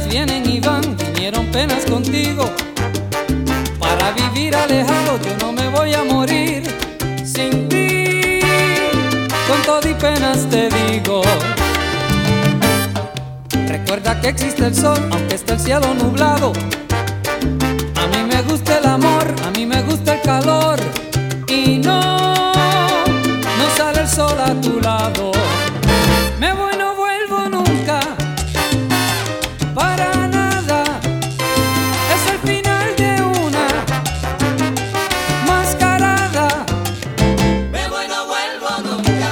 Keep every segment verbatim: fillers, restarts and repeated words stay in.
vienen y van, vinieron penas contigo. Para vivir alejado yo no me voy a morir sin ti. Con todo y penas te digo, recuerda que existe el sol aunque esté el cielo nublado. A mí me gusta el amor, a mí me gusta el calor. Y no, no sale el sol a tu lado. Me voy, no vuelvo nunca, para nada. Es el final de una mascarada. Me voy, no vuelvo nunca,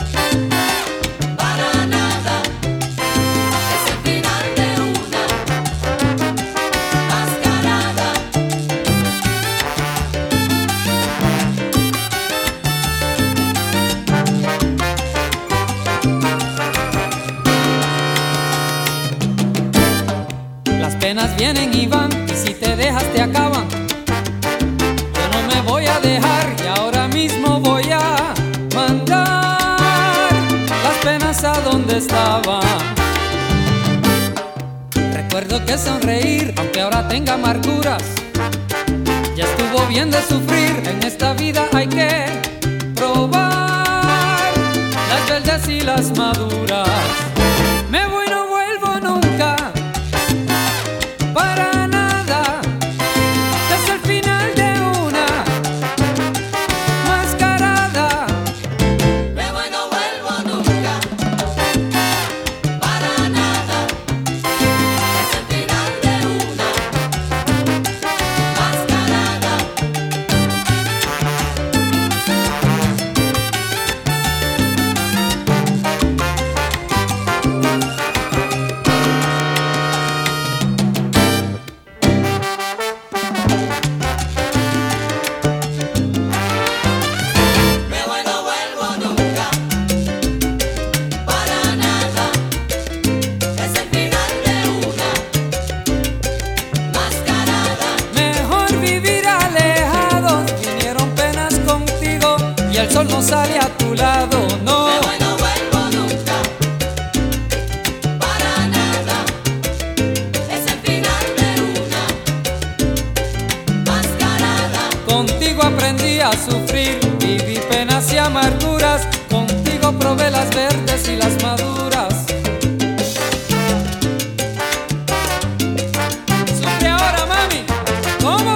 para nada. Es el final de una mascarada. Las penas vienen y van, y si te dejas te acaban. Yo no me voy a dejar y ahora mismo voy a mandar las penas a donde estaban. Recuerdo que sonreír, aunque ahora tenga amarguras. Ya estuvo bien de sufrir, en esta vida hay que probar las verdes y las maduras. Me voy, no vuelvo nunca, para nada. Es el final de una mascarada. Me voy, no vuelvo nunca, para nada. Es el final de una mascarada. Me voy, no vuelvo nunca, para nada. Es el final de una mascarada. Mejor vivir alejados, vinieron penas contigo y el sol no sale a tu lado, no. Me voy, no vuelvo nunca, para nada. Es el final de una mascarada. Contigo aprendí a sufrir, viví penas y amarguras. Contigo probé las verdes y las maduras. Sufre ahora, mami. ¿Cómo?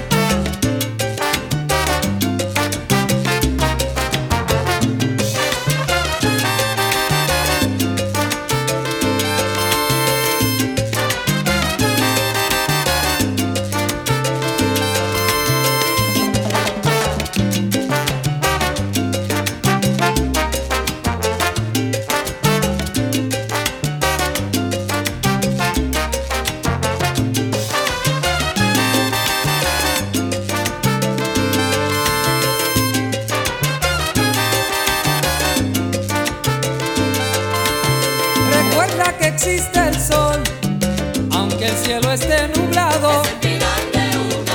Recuerda que existe el sol, aunque el cielo esté nublado. Es el final de una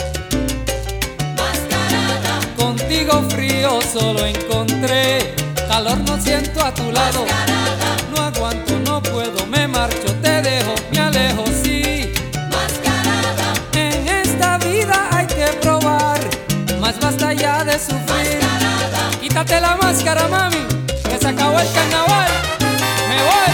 mascarada. Contigo frío solo encontré, calor no siento a tu lado. Mascarada. No aguanto, no puedo, me marcho, te dejo, me alejo, sí. Mascarada. En esta vida hay que probar, más basta ya de sufrir. Mascarada. Quítate la máscara, mami, que se acabó el carnaval. Me voy.